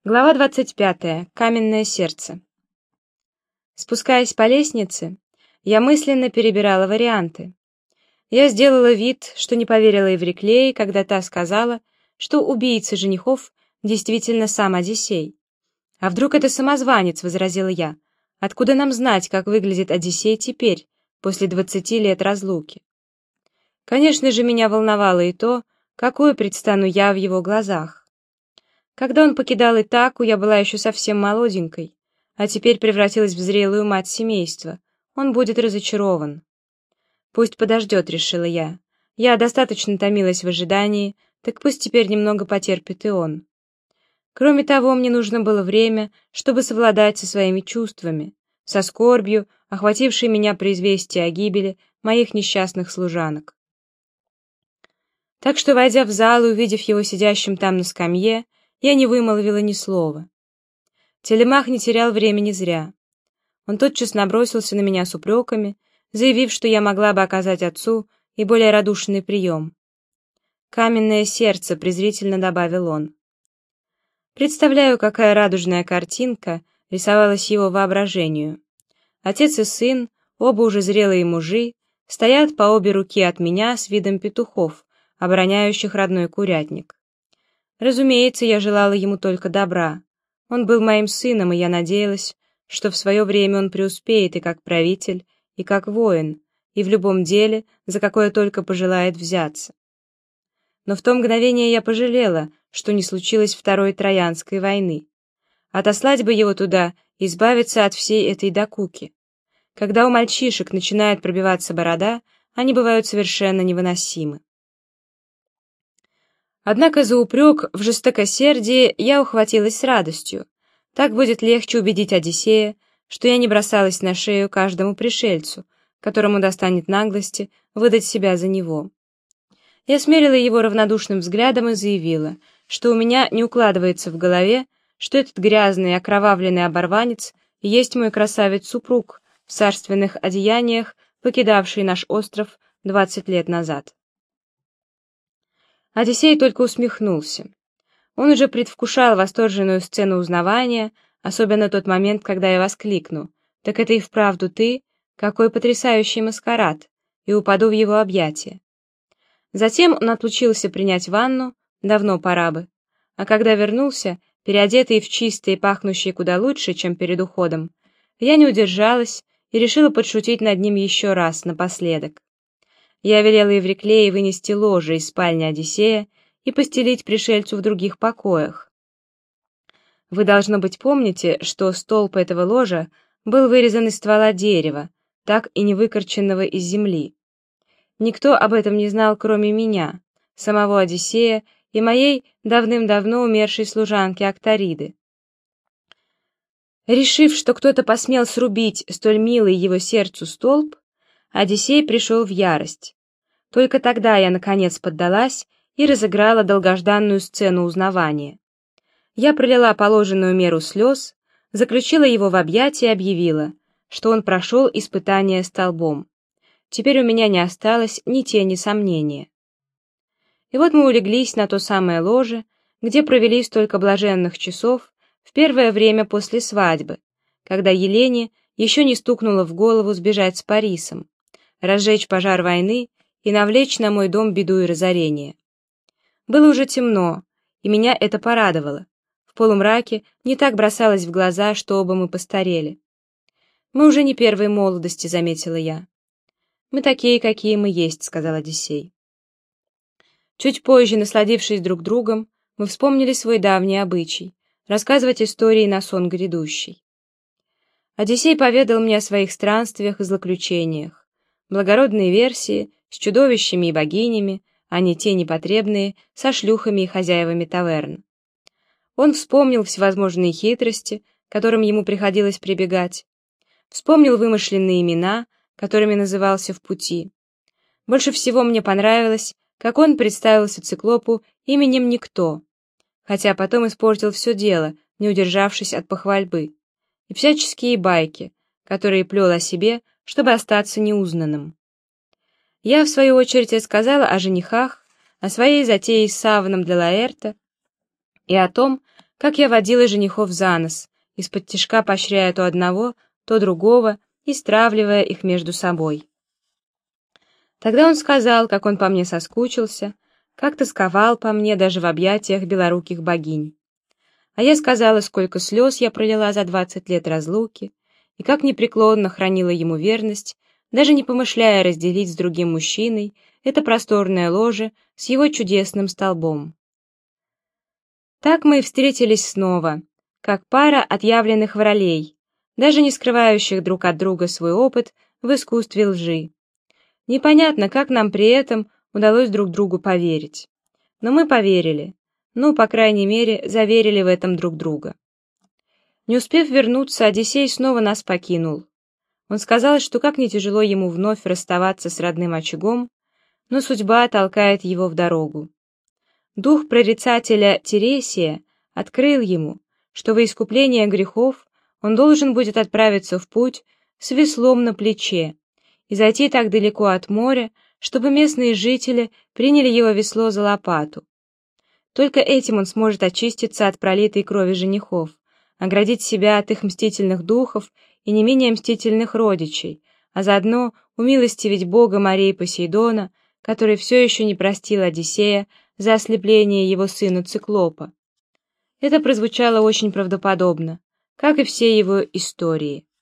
Глава 25. Каменное сердце. Спускаясь по лестнице, я мысленно перебирала варианты. Я сделала вид, что не поверила Евриклее, когда та сказала, что убийца женихов действительно сам Одиссей. «А вдруг это самозванец?» — возразила я. «Откуда нам знать, как выглядит Одиссей теперь, после 20 лет разлуки?» Конечно же, меня волновало и то, какой предстану я в его глазах. Когда он покидал Итаку, я была еще совсем молоденькой, а теперь превратилась в зрелую мать семейства. Он будет разочарован. «Пусть подождет», — решила я. Я достаточно томилась в ожидании, так пусть теперь немного потерпит и он. Кроме того, мне нужно было время, чтобы совладать со своими чувствами, со скорбью, охватившей меня при известии о гибели моих несчастных служанок. Так что, войдя в зал и увидев его сидящим там на скамье, я не вымолвила ни слова. Телемах не терял времени зря. Он тотчас набросился на меня с упреками, заявив, что я могла бы оказать отцу и более радушный прием. «Каменное сердце», — презрительно добавил он. Представляю, какая радужная картинка рисовалась его воображению. Отец и сын, оба уже зрелые мужи, стоят по обе руки от меня с видом петухов, обороняющих родной курятник. Разумеется, я желала ему только добра. Он был моим сыном, и я надеялась, что в свое время он преуспеет и как правитель, и как воин, и в любом деле, за какое только пожелает взяться. Но в то мгновение я пожалела, что не случилось Второй Троянской войны. Отослать бы его туда, избавиться от всей этой докуки. Когда у мальчишек начинает пробиваться борода, они бывают совершенно невыносимы. Однако за упрек в жестокосердии я ухватилась с радостью. Так будет легче убедить Одиссея, что я не бросалась на шею каждому пришельцу, которому достанет наглости выдать себя за него. Я смерила его равнодушным взглядом и заявила, что у меня не укладывается в голове, что этот грязный, окровавленный оборванец есть мой красавец-супруг в царственных одеяниях, покидавший наш остров 20 лет назад. Одиссей только усмехнулся. Он уже предвкушал восторженную сцену узнавания, особенно тот момент, когда я воскликну: «Так это и вправду ты? Какой потрясающий маскарад!» и упаду в его объятия. Затем он отлучился принять ванну, давно пора бы, а когда вернулся, переодетый в чистое и пахнущее куда лучше, чем перед уходом, я не удержалась и решила подшутить над ним еще раз, напоследок. Я велела Евриклее вынести ложе из спальни Одиссея и постелить пришельцу в других покоях. Вы, должно быть, помните, что столб этого ложа был вырезан из ствола дерева, так и не выкорченного из земли. Никто об этом не знал, кроме меня, самого Одиссея и моей давным-давно умершей служанки Акториды. Решив, что кто-то посмел срубить столь милый его сердцу столб, Одиссей пришел в ярость. Только тогда я, наконец, поддалась и разыграла долгожданную сцену узнавания. Я пролила положенную меру слез, заключила его в объятия и объявила, что он прошел испытание столбом. Теперь у меня не осталось ни тени сомнения. И вот мы улеглись на то самое ложе, где провели столько блаженных часов в первое время после свадьбы, когда Елене еще не стукнуло в голову сбежать с Парисом, разжечь пожар войны и навлечь на мой дом беду и разорение. Было уже темно, и меня это порадовало. В полумраке не так бросалось в глаза, что оба мы постарели. «Мы уже не первой молодости», — заметила я. «Мы такие, какие мы есть», — сказал Одиссей. Чуть позже, насладившись друг другом, мы вспомнили свой давний обычай — рассказывать истории на сон грядущий. Одиссей поведал мне о своих странствиях и злоключениях, благородные версии с чудовищами и богинями, а не те непотребные со шлюхами и хозяевами таверн. Он вспомнил всевозможные хитрости, которым ему приходилось прибегать, вспомнил вымышленные имена, которыми назывался в пути. Больше всего мне понравилось, как он представился циклопу именем Никто, хотя потом испортил все дело, не удержавшись от похвальбы, и всяческие байки, которые плел о себе, чтобы остаться неузнанным. Я, в свою очередь, рассказала о женихах, о своей затее с саваном для Лаэрта и о том, как я водила женихов за нос, из-под тишка поощряя то одного, то другого и стравливая их между собой. Тогда он сказал, как он по мне соскучился, как тосковал по мне даже в объятиях белоруких богинь. А я сказала, сколько слез я пролила за 20 лет разлуки, и как непреклонно хранила ему верность, даже не помышляя разделить с другим мужчиной это просторное ложе с его чудесным столбом. Так мы и встретились снова, как пара отъявленных воролей, даже не скрывающих друг от друга свой опыт в искусстве лжи. Непонятно, как нам при этом удалось друг другу поверить. Но мы поверили, по крайней мере, заверили в этом друг друга. Не успев вернуться, Одиссей снова нас покинул. Он сказал, что как не тяжело ему вновь расставаться с родным очагом, но судьба толкает его в дорогу. Дух прорицателя Тересия открыл ему, что во искупление грехов он должен будет отправиться в путь с веслом на плече и зайти так далеко от моря, чтобы местные жители приняли его весло за лопату. Только этим он сможет очиститься от пролитой крови женихов, оградить себя от их мстительных духов и не менее мстительных родичей, а заодно умилостивить бога морей Посейдона, который все еще не простил Одиссея за ослепление его сына Циклопа. Это прозвучало очень правдоподобно, как и все его истории.